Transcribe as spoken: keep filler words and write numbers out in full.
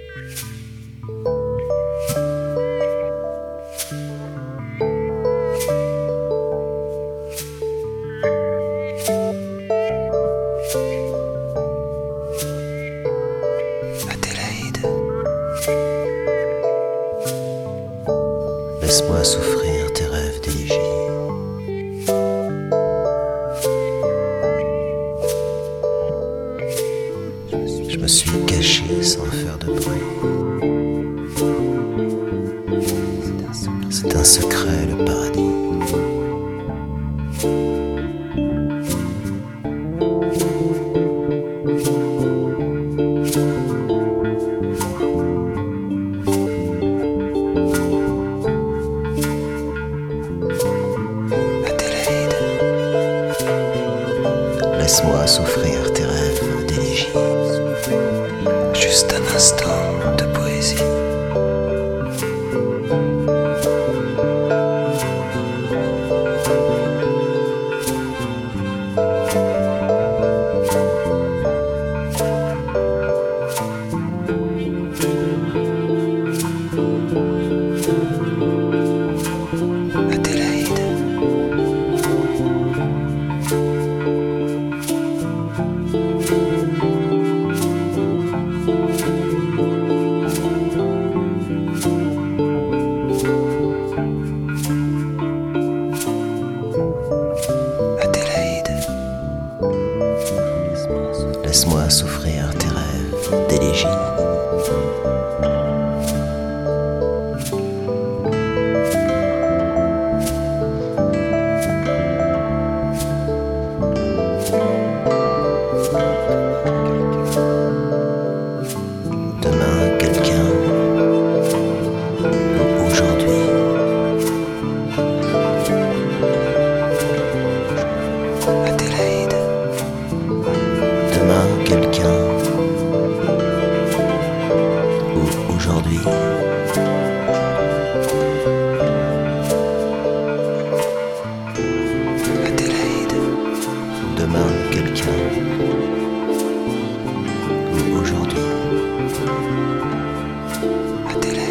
Adélaïde, laisse-moi souffrir tes rêves d'élégie. Je me suis caché sans faire de bruit. C'est un secret, le paradis. Adélaïde, laisse-moi souffrir tes rêves d'élégie. Juste un instant de poésie. Adélaïde, Adélaïde, laisse-moi souffrir tes rêves d'élégie. Demain, quelqu'un, ou aujourd'hui, Adélaïde, demain, quelqu'un, ou aujourd'hui, Adélaïde, demain, quelqu'un, ou aujourd'hui, Adélaïde.